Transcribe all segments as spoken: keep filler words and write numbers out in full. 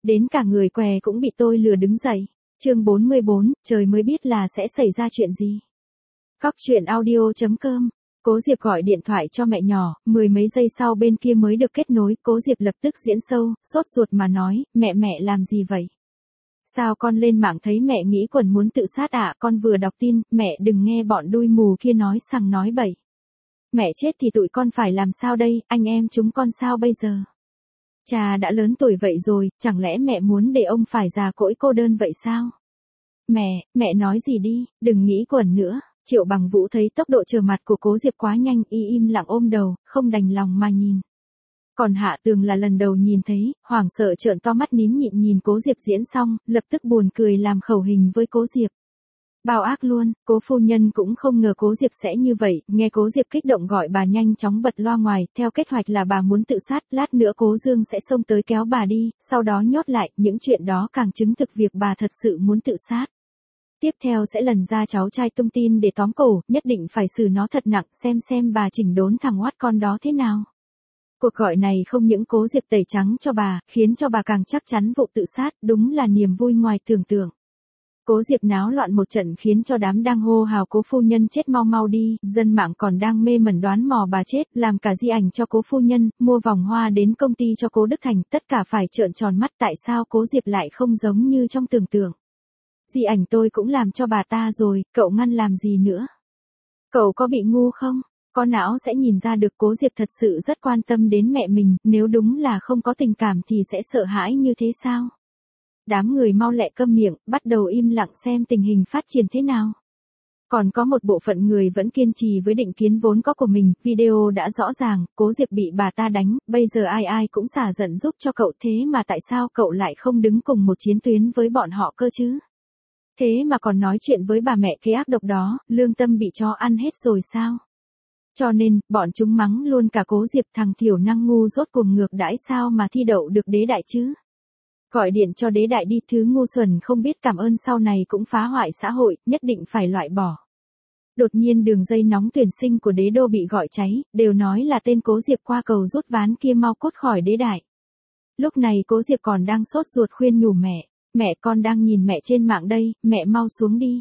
đến cả người què cũng bị tôi lừa đứng dậy. Chương bốn mươi bốn, trời mới biết là sẽ xảy ra chuyện gì. Cóc truyện audio chấm com. Cố Diệp gọi điện thoại cho mẹ nhỏ, mười mấy giây sau bên kia mới được kết nối, Cố Diệp lập tức diễn sâu, sốt ruột mà nói, mẹ mẹ làm gì vậy? Sao con lên mạng thấy mẹ nghĩ quần muốn tự sát ạ, à? Con vừa đọc tin, mẹ đừng nghe bọn đuôi mù kia nói sằng nói bậy. Mẹ chết thì tụi con phải làm sao đây, anh em chúng con sao bây giờ? Cha đã lớn tuổi vậy rồi, chẳng lẽ mẹ muốn để ông phải già cỗi cô đơn vậy sao? Mẹ, mẹ nói gì đi, đừng nghĩ quẩn nữa. Triệu Bằng Vũ thấy tốc độ trở mặt của Cố Diệp quá nhanh, y im lặng ôm đầu, không đành lòng mà nhìn. Còn Hạ Tường là lần đầu nhìn thấy, hoảng sợ trợn to mắt nín nhịn nhìn Cố Diệp diễn xong, lập tức buồn cười làm khẩu hình với Cố Diệp. Bao ác luôn, Cố phu nhân cũng không ngờ Cố Diệp sẽ như vậy, nghe Cố Diệp kích động gọi bà nhanh chóng bật loa ngoài, theo kế hoạch là bà muốn tự sát, lát nữa Cố Dương sẽ xông tới kéo bà đi, sau đó nhốt lại, những chuyện đó càng chứng thực việc bà thật sự muốn tự sát. Tiếp theo sẽ lần ra cháu trai tung tin để tóm cổ, nhất định phải xử nó thật nặng, xem xem bà chỉnh đốn thằng oát con đó thế nào. Cuộc gọi này không những Cố Diệp tẩy trắng cho bà, khiến cho bà càng chắc chắn vụ tự sát, đúng là niềm vui ngoài tưởng tượng. Cố Diệp náo loạn một trận khiến cho đám đang hô hào Cố phu nhân chết mau mau đi, dân mạng còn đang mê mẩn đoán mò bà chết, làm cả di ảnh cho Cố phu nhân, mua vòng hoa đến công ty cho Cố Đức Thành, tất cả phải trợn tròn mắt tại sao Cố Diệp lại không giống như trong tưởng tượng. Di ảnh tôi cũng làm cho bà ta rồi, cậu ngăn làm gì nữa? Cậu có bị ngu không? Có não sẽ nhìn ra được Cố Diệp thật sự rất quan tâm đến mẹ mình, nếu đúng là không có tình cảm thì sẽ sợ hãi như thế sao? Đám người mau lẹ câm miệng, bắt đầu im lặng xem tình hình phát triển thế nào. Còn có một bộ phận người vẫn kiên trì với định kiến vốn có của mình, video đã rõ ràng, Cố Diệp bị bà ta đánh, bây giờ ai ai cũng xả giận giúp cho cậu, thế mà tại sao cậu lại không đứng cùng một chiến tuyến với bọn họ cơ chứ? Thế mà còn nói chuyện với bà mẹ kế ác độc đó, lương tâm bị chó ăn hết rồi sao? Cho nên, bọn chúng mắng luôn cả Cố Diệp, thằng thiểu năng ngu rốt cuồng ngược đãi sao mà thi đậu được đế đại chứ? Gọi điện cho đế đại đi, thứ ngu xuẩn không biết cảm ơn sau này cũng phá hoại xã hội, nhất định phải loại bỏ. Đột nhiên đường dây nóng tuyển sinh của đế đô bị gọi cháy, đều nói là tên Cố Diệp qua cầu rút ván kia mau cút khỏi đế đại. Lúc này Cố Diệp còn đang sốt ruột khuyên nhủ mẹ, mẹ con đang nhìn mẹ trên mạng đây, mẹ mau xuống đi.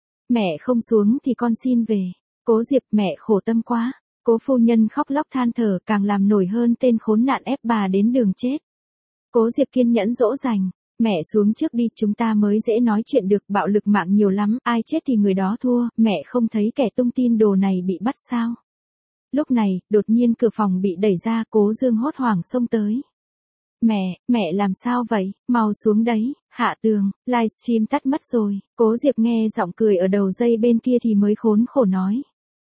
Mẹ không xuống thì con xin về. Cố Diệp, mẹ khổ tâm quá. Cố phu nhân khóc lóc than thở, càng làm nổi hơn tên khốn nạn ép bà đến đường chết. Cố Diệp kiên nhẫn dỗ dành, mẹ xuống trước đi, chúng ta mới dễ nói chuyện được, bạo lực mạng nhiều lắm, ai chết thì người đó thua, mẹ không thấy kẻ tung tin đồ này bị bắt sao? Lúc này, đột nhiên cửa phòng bị đẩy ra, Cố Dương hốt hoảng xông tới. Mẹ, mẹ làm sao vậy, mau xuống đấy. Hạ Tường, livestream tắt mất rồi. Cố Diệp nghe giọng cười ở đầu dây bên kia thì mới khốn khổ nói.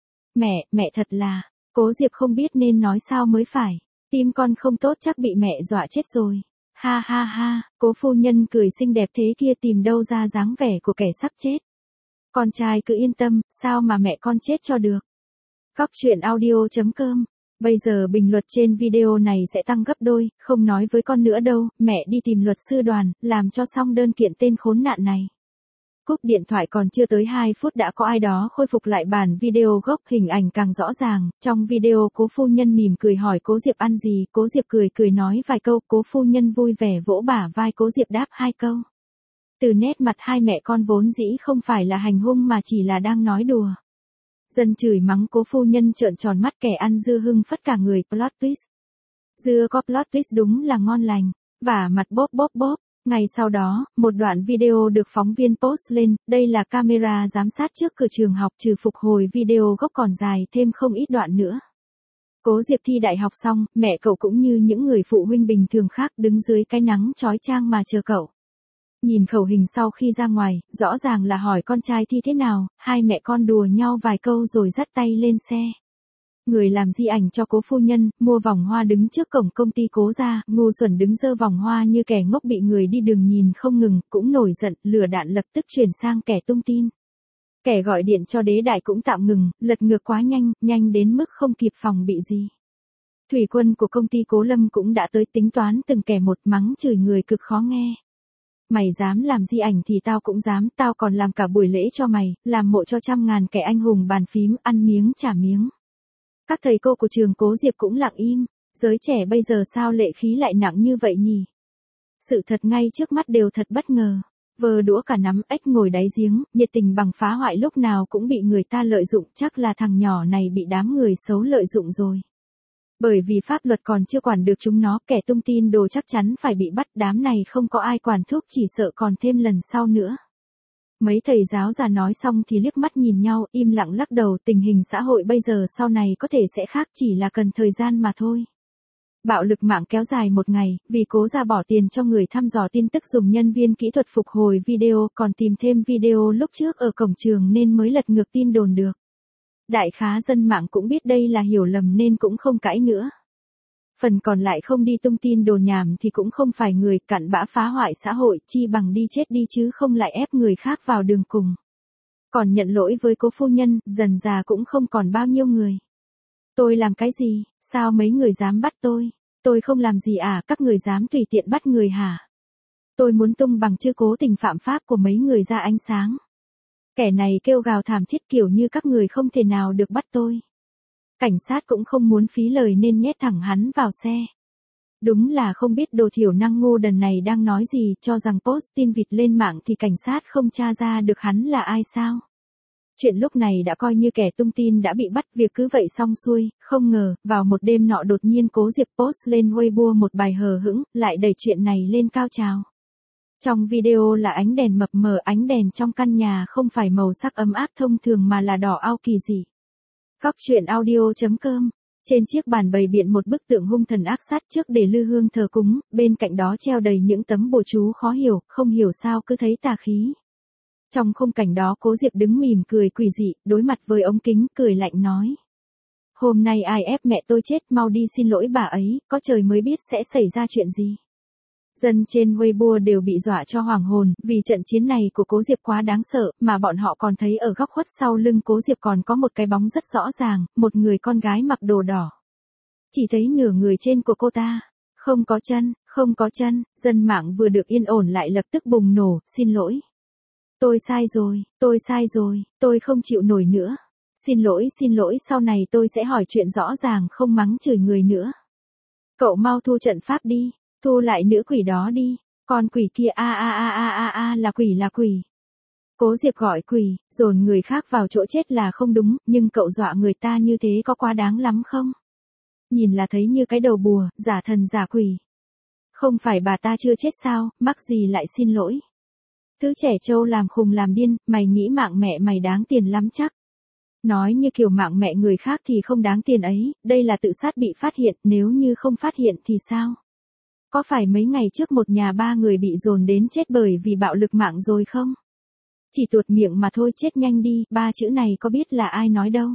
Mẹ, mẹ thật là, Cố Diệp không biết nên nói sao mới phải. Tim con không tốt chắc bị mẹ dọa chết rồi. Ha ha ha, Cố phu nhân cười xinh đẹp thế kia tìm đâu ra dáng vẻ của kẻ sắp chết. Con trai cứ yên tâm, sao mà mẹ con chết cho được. Cóc truyện audio chấm com. Bây giờ bình luận trên video này sẽ tăng gấp đôi, không nói với con nữa đâu, mẹ đi tìm luật sư Đoàn, làm cho xong đơn kiện tên khốn nạn này. Cúp điện thoại còn chưa tới hai phút đã có ai đó khôi phục lại bản video gốc, hình ảnh càng rõ ràng, trong video Cố phu nhân mỉm cười hỏi Cố Diệp ăn gì, Cố Diệp cười cười nói vài câu, Cố phu nhân vui vẻ vỗ bả vai Cố Diệp đáp hai câu. Từ nét mặt hai mẹ con vốn dĩ không phải là hành hung mà chỉ là đang nói đùa. Dân chửi mắng Cố phu nhân trợn tròn mắt, kẻ ăn dưa hưng phất cả người, plot twist. Dưa có plot twist đúng là ngon lành, vả mặt bóp bóp bóp. Ngày sau đó, một đoạn video được phóng viên post lên, đây là camera giám sát trước cửa trường học, trừ phục hồi video gốc còn dài thêm không ít đoạn nữa. Cố Diệp thi đại học xong, mẹ cậu cũng như những người phụ huynh bình thường khác đứng dưới cái nắng chói chang mà chờ cậu. Nhìn khẩu hình sau khi ra ngoài, rõ ràng là hỏi con trai thi thế nào, hai mẹ con đùa nhau vài câu rồi dắt tay lên xe. Người làm di ảnh cho Cố phu nhân, mua vòng hoa đứng trước cổng công ty Cố gia, ngu xuẩn đứng giơ vòng hoa như kẻ ngốc bị người đi đường nhìn không ngừng, cũng nổi giận, lửa đạn lập tức chuyển sang kẻ tung tin. Kẻ gọi điện cho đế đại cũng tạm ngừng, lật ngược quá nhanh, nhanh đến mức không kịp phòng bị gì. Thủy quân của công ty Cố Lâm cũng đã tới tính toán từng kẻ một, mắng chửi người cực khó nghe. Mày dám làm di ảnh thì tao cũng dám, tao còn làm cả buổi lễ cho mày, làm mộ cho trăm ngàn kẻ anh hùng bàn phím, ăn miếng trả miếng. Các thầy cô của trường Cố Diệp cũng lặng im, giới trẻ bây giờ sao lệ khí lại nặng như vậy nhỉ? Sự thật ngay trước mắt đều thật bất ngờ. Vơ đũa cả nắm, ếch ngồi đáy giếng, nhiệt tình bằng phá hoại lúc nào cũng bị người ta lợi dụng, chắc là thằng nhỏ này bị đám người xấu lợi dụng rồi. Bởi vì pháp luật còn chưa quản được chúng nó, kẻ tung tin đồ chắc chắn phải bị bắt, đám này không có ai quản thúc chỉ sợ còn thêm lần sau nữa. Mấy thầy giáo già nói xong thì liếc mắt nhìn nhau, im lặng lắc đầu, tình hình xã hội bây giờ sau này có thể sẽ khác, chỉ là cần thời gian mà thôi. Bạo lực mạng kéo dài một ngày, vì cố ra bỏ tiền cho người thăm dò tin tức dùng nhân viên kỹ thuật phục hồi video, còn tìm thêm video lúc trước ở cổng trường nên mới lật ngược tin đồn được. Đại khá dân mạng cũng biết đây là hiểu lầm nên cũng không cãi nữa. Phần còn lại không đi tung tin đồn nhảm thì cũng không phải người, cặn bã phá hoại xã hội, chi bằng đi chết đi chứ không lại ép người khác vào đường cùng. Còn nhận lỗi với cố phu nhân, dần già cũng không còn bao nhiêu người. Tôi làm cái gì, sao mấy người dám bắt tôi? Tôi không làm gì à, các người dám tùy tiện bắt người hả? Tôi muốn tung bằng chứng cố tình phạm pháp của mấy người ra ánh sáng. Kẻ này kêu gào thảm thiết kiểu như các người không thể nào được bắt tôi. Cảnh sát cũng không muốn phí lời nên nhét thẳng hắn vào xe. Đúng là không biết đồ thiểu năng ngu đần này đang nói gì, cho rằng post tin vịt lên mạng thì cảnh sát không tra ra được hắn là ai sao. Chuyện lúc này đã coi như kẻ tung tin đã bị bắt, việc cứ vậy xong xuôi, không ngờ, vào một đêm nọ đột nhiên Cố Diệp post lên Weibo một bài hờ hững, lại đẩy chuyện này lên cao trào. Trong video là ánh đèn mập mờ, ánh đèn trong căn nhà không phải màu sắc ấm áp thông thường mà là đỏ ao kỳ dị. Góc truyện audio chấm com. Trên chiếc bàn bày biện một bức tượng hung thần ác sát trước để lư hương thờ cúng, bên cạnh đó treo đầy những tấm bùa chú khó hiểu, không hiểu sao cứ thấy tà khí. Trong khung cảnh đó Cố Diệp đứng mỉm cười quỷ dị, đối mặt với ống kính, cười lạnh nói. Hôm nay ai ép mẹ tôi chết, mau đi xin lỗi bà ấy, có trời mới biết sẽ xảy ra chuyện gì. Dân trên Weibo đều bị dọa cho hoàng hồn, vì trận chiến này của Cố Diệp quá đáng sợ, mà bọn họ còn thấy ở góc khuất sau lưng Cố Diệp còn có một cái bóng rất rõ ràng, một người con gái mặc đồ đỏ. Chỉ thấy nửa người trên của cô ta, không có chân, không có chân, dân mạng vừa được yên ổn lại lập tức bùng nổ, xin lỗi. Tôi sai rồi, tôi sai rồi, tôi không chịu nổi nữa. Xin lỗi, xin lỗi, sau này tôi sẽ hỏi chuyện rõ ràng, không mắng chửi người nữa. Cậu mau thu trận pháp đi, thu lại nữ quỷ đó đi, con quỷ kia a a a a a a là quỷ là quỷ. Cố Diệp gọi quỷ, dồn người khác vào chỗ chết là không đúng, nhưng cậu dọa người ta như thế có quá đáng lắm không? Nhìn là thấy như cái đầu bùa, giả thần giả quỷ. Không phải bà ta chưa chết sao, mắc gì lại xin lỗi. Thứ trẻ trâu làm khùng làm điên, mày nghĩ mạng mẹ mày đáng tiền lắm chắc. Nói như kiểu mạng mẹ người khác thì không đáng tiền ấy, đây là tự sát bị phát hiện, nếu như không phát hiện thì sao? Có phải mấy ngày trước một nhà ba người bị dồn đến chết bởi vì bạo lực mạng rồi không? Chỉ tuột miệng mà thôi, chết nhanh đi, ba chữ này có biết là ai nói đâu.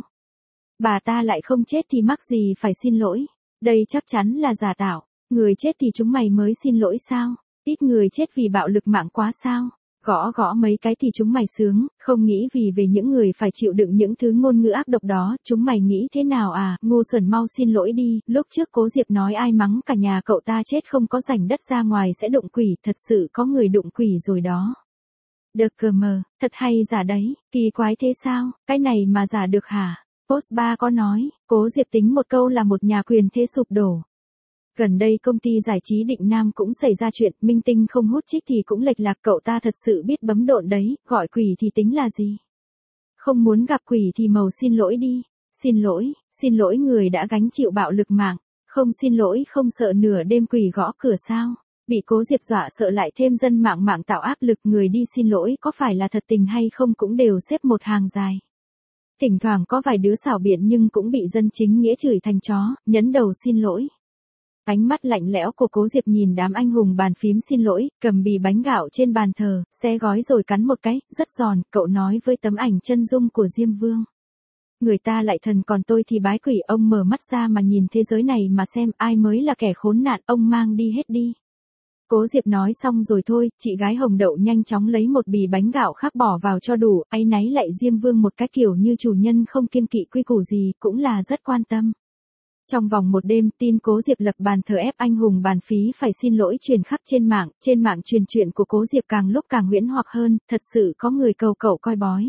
Bà ta lại không chết thì mắc gì phải xin lỗi, đây chắc chắn là giả tạo, người chết thì chúng mày mới xin lỗi sao? Ít người chết vì bạo lực mạng quá sao? Gõ gõ mấy cái thì chúng mày sướng, không nghĩ vì về những người phải chịu đựng những thứ ngôn ngữ ác độc đó, chúng mày nghĩ thế nào à, ngu xuẩn mau xin lỗi đi, lúc trước Cố Diệp nói ai mắng cả nhà cậu ta chết không có rảnh đất ra ngoài sẽ đụng quỷ, thật sự có người đụng quỷ rồi đó. Được cờ mờ, thật hay giả đấy, kỳ quái thế sao, cái này mà giả được hả? Post ba có nói, Cố Diệp tính một câu là một nhà quyền thế sụp đổ. Gần đây công ty giải trí Định Nam cũng xảy ra chuyện, minh tinh không hút chích thì cũng lệch lạc, cậu ta thật sự biết bấm độn đấy, gọi quỷ thì tính là gì? Không muốn gặp quỷ thì màu xin lỗi đi, xin lỗi, xin lỗi người đã gánh chịu bạo lực mạng, không xin lỗi không sợ nửa đêm quỷ gõ cửa sao? Bị Cố Diệp dọa sợ lại thêm dân mạng mạng tạo áp lực, người đi xin lỗi có phải là thật tình hay không cũng đều xếp một hàng dài. Thỉnh thoảng có vài đứa xảo biện nhưng cũng bị dân chính nghĩa chửi thành chó, nhấn đầu xin lỗi. Ánh mắt lạnh lẽo của Cố Diệp nhìn đám anh hùng bàn phím xin lỗi, cầm bì bánh gạo trên bàn thờ, xé gói rồi cắn một cái, rất giòn, cậu nói với tấm ảnh chân dung của Diêm Vương. Người ta lại thần còn tôi thì bái quỷ, ông mở mắt ra mà nhìn thế giới này mà xem ai mới là kẻ khốn nạn, ông mang đi hết đi. Cố Diệp nói xong rồi thôi, chị gái Hồng Đậu nhanh chóng lấy một bì bánh gạo khác bỏ vào cho đủ, áy náy lại Diêm Vương một cái kiểu như chủ nhân không kiêng kỵ quy củ gì, cũng là rất quan tâm. Trong vòng một đêm, tin Cố Diệp lập bàn thờ ép anh hùng bàn phí phải xin lỗi truyền khắp trên mạng, trên mạng truyền chuyện của Cố Diệp càng lúc càng huyễn hoặc hơn, thật sự có người cầu cậu coi bói.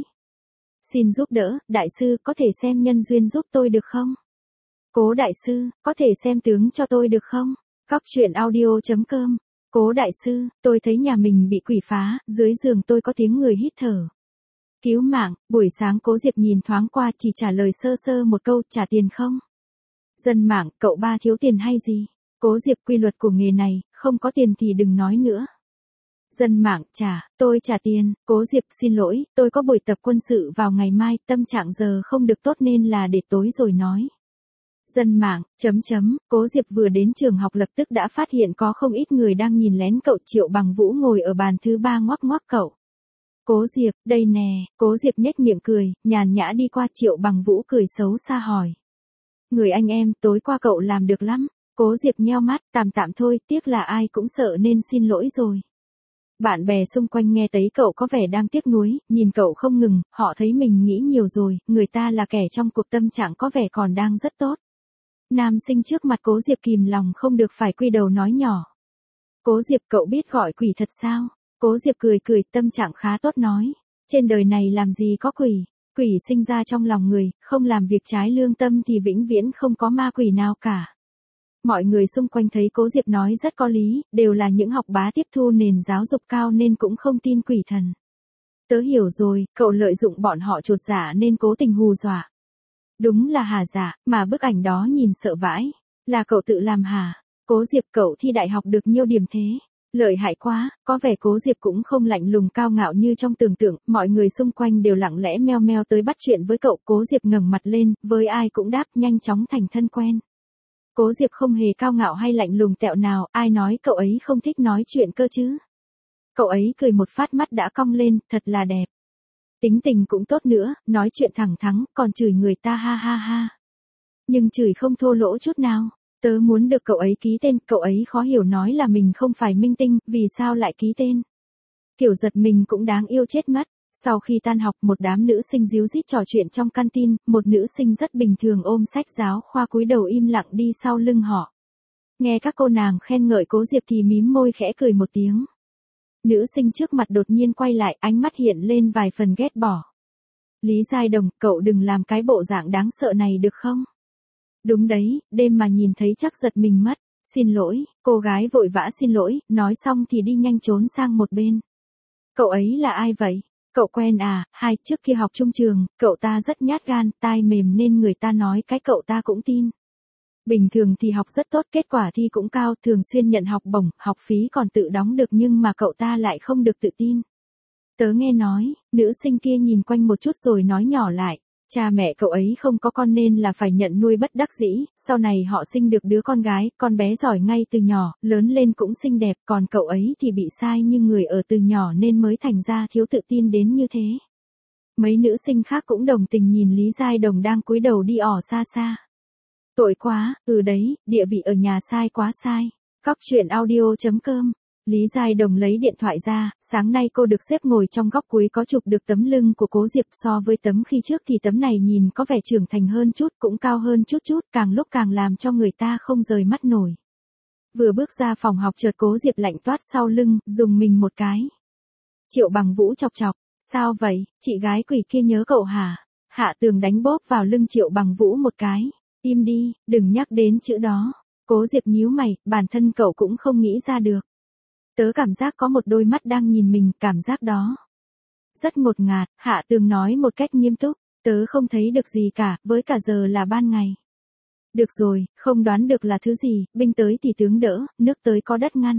Xin giúp đỡ, đại sư, có thể xem nhân duyên giúp tôi được không? Cố đại sư, có thể xem tướng cho tôi được không? Góc truyện audio chấm com Cố đại sư, tôi thấy nhà mình bị quỷ phá, dưới giường tôi có tiếng người hít thở. Cứu mạng, buổi sáng Cố Diệp nhìn thoáng qua chỉ trả lời sơ sơ một câu, trả tiền không? Dân mạng, cậu ba thiếu tiền hay gì? Cố Diệp, quy luật của nghề này, không có tiền thì đừng nói nữa. Dân mạng, trả, tôi trả tiền. Cố Diệp, xin lỗi, tôi có buổi tập quân sự vào ngày mai, tâm trạng giờ không được tốt nên là để tối rồi nói. Dân mạng, chấm chấm, Cố Diệp vừa đến trường học lập tức đã phát hiện có không ít người đang nhìn lén cậu. Triệu Bằng Vũ ngồi ở bàn thứ ba ngoắc ngoắc cậu. Cố Diệp, đây nè. Cố Diệp nhếch miệng cười, nhàn nhã đi qua. Triệu Bằng Vũ cười xấu xa hỏi. Người anh em, tối qua cậu làm được lắm. Cố Diệp nheo mắt, tạm tạm thôi, tiếc là ai cũng sợ nên xin lỗi rồi. Bạn bè xung quanh nghe thấy cậu có vẻ đang tiếc nuối, nhìn cậu không ngừng, họ thấy mình nghĩ nhiều rồi, người ta là kẻ trong cuộc, tâm trạng có vẻ còn đang rất tốt. Nam sinh trước mặt Cố Diệp kìm lòng không được phải quy đầu nói nhỏ. Cố Diệp, cậu biết gọi quỷ thật sao? Cố Diệp cười cười, tâm trạng khá tốt nói. Trên đời này làm gì có quỷ, quỷ sinh ra trong lòng người, không làm việc trái lương tâm thì vĩnh viễn không có ma quỷ nào cả. Mọi người xung quanh thấy Cố Diệp nói rất có lý, đều là những học bá tiếp thu nền giáo dục cao nên cũng không tin quỷ thần. Tớ hiểu rồi, cậu lợi dụng bọn họ chột dạ nên cố tình hù dọa. Đúng là hả dạ, mà bức ảnh đó nhìn sợ vãi. Là cậu tự làm hả? Cố Diệp, cậu thi đại học được nhiêu điểm thế? Lợi hại quá, có vẻ Cố Diệp cũng không lạnh lùng cao ngạo như trong tưởng tượng, mọi người xung quanh đều lặng lẽ meo meo tới bắt chuyện với cậu. Cố Diệp ngẩng mặt lên, với ai cũng đáp, nhanh chóng thành thân quen. Cố Diệp không hề cao ngạo hay lạnh lùng tẹo nào, ai nói cậu ấy không thích nói chuyện cơ chứ? Cậu ấy cười một phát, mắt đã cong lên, thật là đẹp. Tính tình cũng tốt nữa, nói chuyện thẳng thắn, còn chửi người ta ha ha ha. Nhưng chửi không thô lỗ chút nào. Tớ muốn được cậu ấy ký tên, cậu ấy khó hiểu nói là mình không phải minh tinh, vì sao lại ký tên. Kiểu giật mình cũng đáng yêu chết mất. Sau khi tan học, một đám nữ sinh díu dít trò chuyện trong canteen, một nữ sinh rất bình thường ôm sách giáo khoa cúi đầu im lặng đi sau lưng họ. Nghe các cô nàng khen ngợi Cố Diệp thì mím môi khẽ cười một tiếng. Nữ sinh trước mặt đột nhiên quay lại, ánh mắt hiện lên vài phần ghét bỏ. Lý Giai Đồng, cậu đừng làm cái bộ dạng đáng sợ này được không? Đúng đấy, đêm mà nhìn thấy chắc giật mình mất. Xin lỗi, cô gái vội vã xin lỗi, nói xong thì đi nhanh trốn sang một bên. Cậu ấy là ai vậy? Cậu quen à? Hai, trước kia học chung trường, cậu ta rất nhát gan, tai mềm nên người ta nói cái cậu ta cũng tin. Bình thường thì học rất tốt, kết quả thi cũng cao, thường xuyên nhận học bổng, học phí còn tự đóng được, nhưng mà cậu ta lại không được tự tin. Tớ nghe nói, nữ sinh kia nhìn quanh một chút rồi nói nhỏ lại. Cha mẹ cậu ấy không có con nên là phải nhận nuôi bất đắc dĩ, sau này họ sinh được đứa con gái, con bé giỏi ngay từ nhỏ, lớn lên cũng xinh đẹp, còn cậu ấy thì bị sai như người ở từ nhỏ nên mới thành ra thiếu tự tin đến như thế. Mấy nữ sinh khác cũng đồng tình nhìn Lý Giai Đồng đang cúi đầu đi ỏ xa xa. Tội quá, ừ đấy, địa vị ở nhà sai quá sai. Cóc truyện audio chấm com. Lý Giai Đồng lấy điện thoại ra, sáng nay cô được xếp ngồi trong góc cuối có chụp được tấm lưng của Cố Diệp, so với tấm khi trước thì tấm này nhìn có vẻ trưởng thành hơn chút, cũng cao hơn chút chút, càng lúc càng làm cho người ta không rời mắt nổi. Vừa bước ra phòng học chợt Cố Diệp lạnh toát sau lưng, dùng mình một cái. Triệu Bằng Vũ chọc chọc, sao vậy, chị gái quỷ kia nhớ cậu hả? Hạ Tường đánh bóp vào lưng Triệu Bằng Vũ một cái, im đi, đừng nhắc đến chữ đó. Cố Diệp nhíu mày, bản thân cậu cũng không nghĩ ra được. Tớ cảm giác có một đôi mắt đang nhìn mình, cảm giác đó rất ngột ngạt. Hạ Tường nói một cách nghiêm túc, tớ không thấy được gì cả, với cả giờ là ban ngày. Được rồi, không đoán được là thứ gì, binh tới thì tướng đỡ, nước tới có đất ngăn.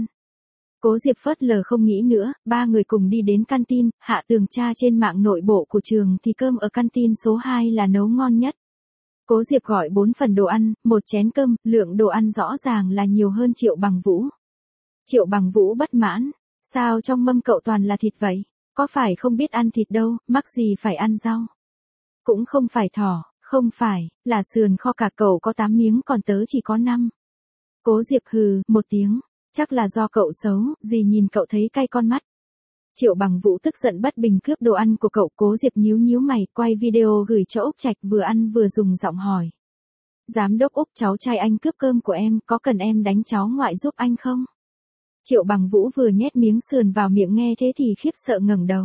Cố Diệp phớt lờ không nghĩ nữa, ba người cùng đi đến canteen, Hạ Tường tra trên mạng nội bộ của trường thì cơm ở canteen số hai là nấu ngon nhất. Cố Diệp gọi bốn phần đồ ăn, một chén cơm, lượng đồ ăn rõ ràng là nhiều hơn Triệu Bằng Vũ. Triệu Bằng Vũ bất mãn, sao trong mâm cậu toàn là thịt vậy? Có phải không biết ăn thịt đâu, mắc gì phải ăn rau? Cũng không phải thỏ, không phải, là sườn kho cả cậu có tám miếng còn tớ chỉ có năm. Cố Diệp hừ, một tiếng, chắc là do cậu xấu, gì nhìn cậu thấy cay con mắt. Triệu Bằng Vũ tức giận bất bình cướp đồ ăn của cậu. Cố Diệp nhíu nhíu mày, quay video gửi cho Úc Trạch, vừa ăn vừa dùng giọng hỏi. Giám đốc Úc, cháu trai anh cướp cơm của em, có cần em đánh cháu ngoại giúp anh không? Triệu Bằng Vũ vừa nhét miếng sườn vào miệng nghe thế thì khiếp sợ ngẩng đầu.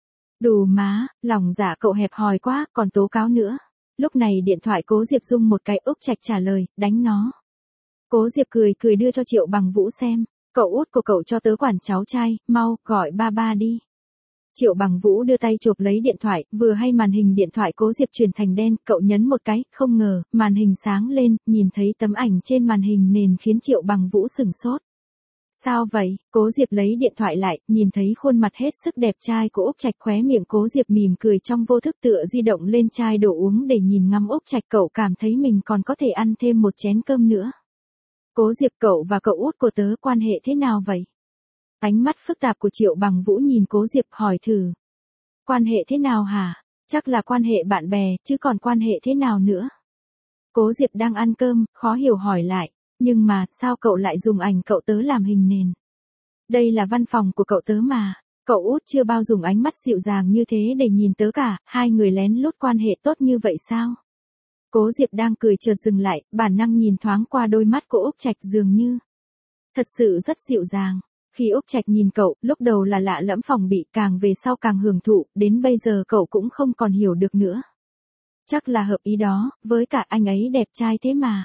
Đù má, lòng dạ cậu hẹp hòi quá, còn tố cáo nữa. Lúc này điện thoại Cố Diệp rung một cái, Úc Trạch trả lời, đánh nó. Cố Diệp cười cười đưa cho Triệu Bằng Vũ xem. Cậu út của cậu cho tớ quản cháu trai, mau, gọi ba ba đi. Triệu Bằng Vũ đưa tay chộp lấy điện thoại, vừa hay màn hình điện thoại Cố Diệp chuyển thành đen, cậu nhấn một cái, không ngờ, màn hình sáng lên, nhìn thấy tấm ảnh trên màn hình nền khiến Triệu Bằng Vũ sửng sốt. Sao vậy? Cố Diệp lấy điện thoại lại, nhìn thấy khuôn mặt hết sức đẹp trai của Úc Trạch, khóe miệng Cố Diệp mỉm cười trong vô thức tựa di động lên chai đồ uống để nhìn ngắm Úc Trạch, cậu cảm thấy mình còn có thể ăn thêm một chén cơm nữa. Cố Diệp, cậu và cậu út của tớ quan hệ thế nào vậy? Ánh mắt phức tạp của Triệu Bằng Vũ nhìn Cố Diệp hỏi thử. Quan hệ thế nào hả? Chắc là quan hệ bạn bè, chứ còn quan hệ thế nào nữa? Cố Diệp đang ăn cơm, khó hiểu hỏi lại. Nhưng mà, sao cậu lại dùng ảnh cậu tớ làm hình nền? Đây là văn phòng của cậu tớ mà. Cậu út chưa bao dùng ánh mắt dịu dàng như thế để nhìn tớ cả, hai người lén lút quan hệ tốt như vậy sao? Cố Diệp đang cười chợt dừng lại, bản năng nhìn thoáng qua đôi mắt của Úc Trạch dường như. Thật sự rất dịu dàng. Khi Úc Trạch nhìn cậu, lúc đầu là lạ lẫm phòng bị, càng về sau càng hưởng thụ, đến bây giờ cậu cũng không còn hiểu được nữa. Chắc là hợp ý đó, với cả anh ấy đẹp trai thế mà.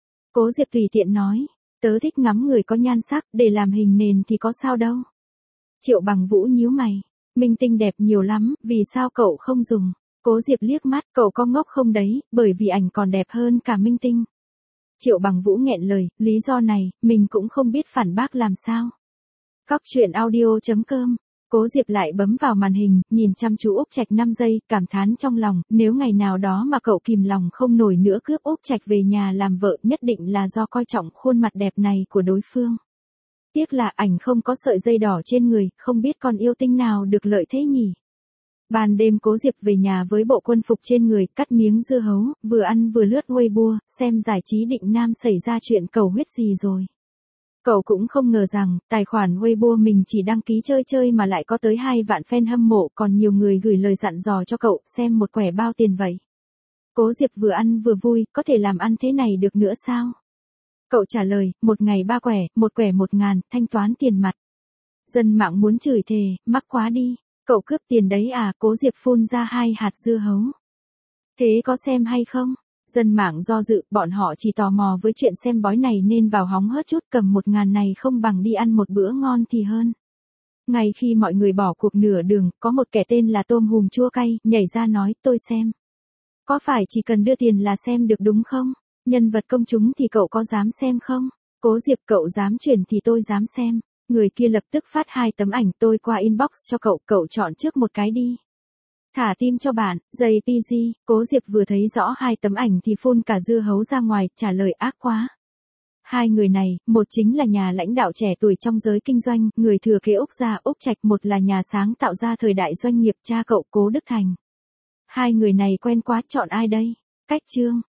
Cố Diệp tùy tiện nói, tớ thích ngắm người có nhan sắc, để làm hình nền thì có sao đâu. Triệu Bằng Vũ nhíu mày, minh tinh đẹp nhiều lắm, vì sao cậu không dùng? Cố Diệp liếc mắt, cậu có ngốc không đấy, bởi vì ảnh còn đẹp hơn cả minh tinh. Triệu Bằng Vũ nghẹn lời, lý do này, mình cũng không biết phản bác làm sao. Cóc truyện audio chấm com. Cố Diệp lại bấm vào màn hình, nhìn chăm chú Úc Trạch năm giây, cảm thán trong lòng, nếu ngày nào đó mà cậu kìm lòng không nổi nữa cướp Úc Trạch về nhà làm vợ, nhất định là do coi trọng khuôn mặt đẹp này của đối phương. Tiếc là ảnh không có sợi dây đỏ trên người, không biết con yêu tinh nào được lợi thế nhỉ. Ban đêm Cố Diệp về nhà với bộ quân phục trên người, cắt miếng dưa hấu, vừa ăn vừa lướt Weibo, xem giải trí định nam xảy ra chuyện cầu huyết gì rồi. Cậu cũng không ngờ rằng, tài khoản Weibo mình chỉ đăng ký chơi chơi mà lại có tới hai vạn fan hâm mộ, còn nhiều người gửi lời dặn dò cho cậu, xem một quẻ bao tiền vậy. Cố Diệp vừa ăn vừa vui, có thể làm ăn thế này được nữa sao? Cậu trả lời, một ngày ba quẻ, một quẻ một ngàn, thanh toán tiền mặt. Dân mạng muốn chửi thề, mắc quá đi, cậu cướp tiền đấy à? Cố Diệp phun ra hai hạt dưa hấu. Thế có xem hay không? Dân mạng do dự, bọn họ chỉ tò mò với chuyện xem bói này nên vào hóng hớt chút, cầm một ngàn này không bằng đi ăn một bữa ngon thì hơn. Ngay khi mọi người bỏ cuộc nửa đường, có một kẻ tên là Tôm Hùm Chua Cay, nhảy ra nói, tôi xem. Có phải chỉ cần đưa tiền là xem được đúng không? Nhân vật công chúng thì cậu có dám xem không? Cố Diệp, cậu dám chuyển thì tôi dám xem. Người kia lập tức phát hai tấm ảnh, tôi qua inbox cho cậu, cậu chọn trước một cái đi. Thả tim cho bạn, giây pê giê, Cố Diệp vừa thấy rõ hai tấm ảnh thì phun cả dưa hấu ra ngoài, trả lời ác quá. Hai người này, một chính là nhà lãnh đạo trẻ tuổi trong giới kinh doanh, người thừa kế Úc gia Úc Trạch, một là nhà sáng tạo ra thời đại doanh nghiệp cha cậu Cố Đức Thành. Hai người này quen quá, chọn ai đây? Cách chương.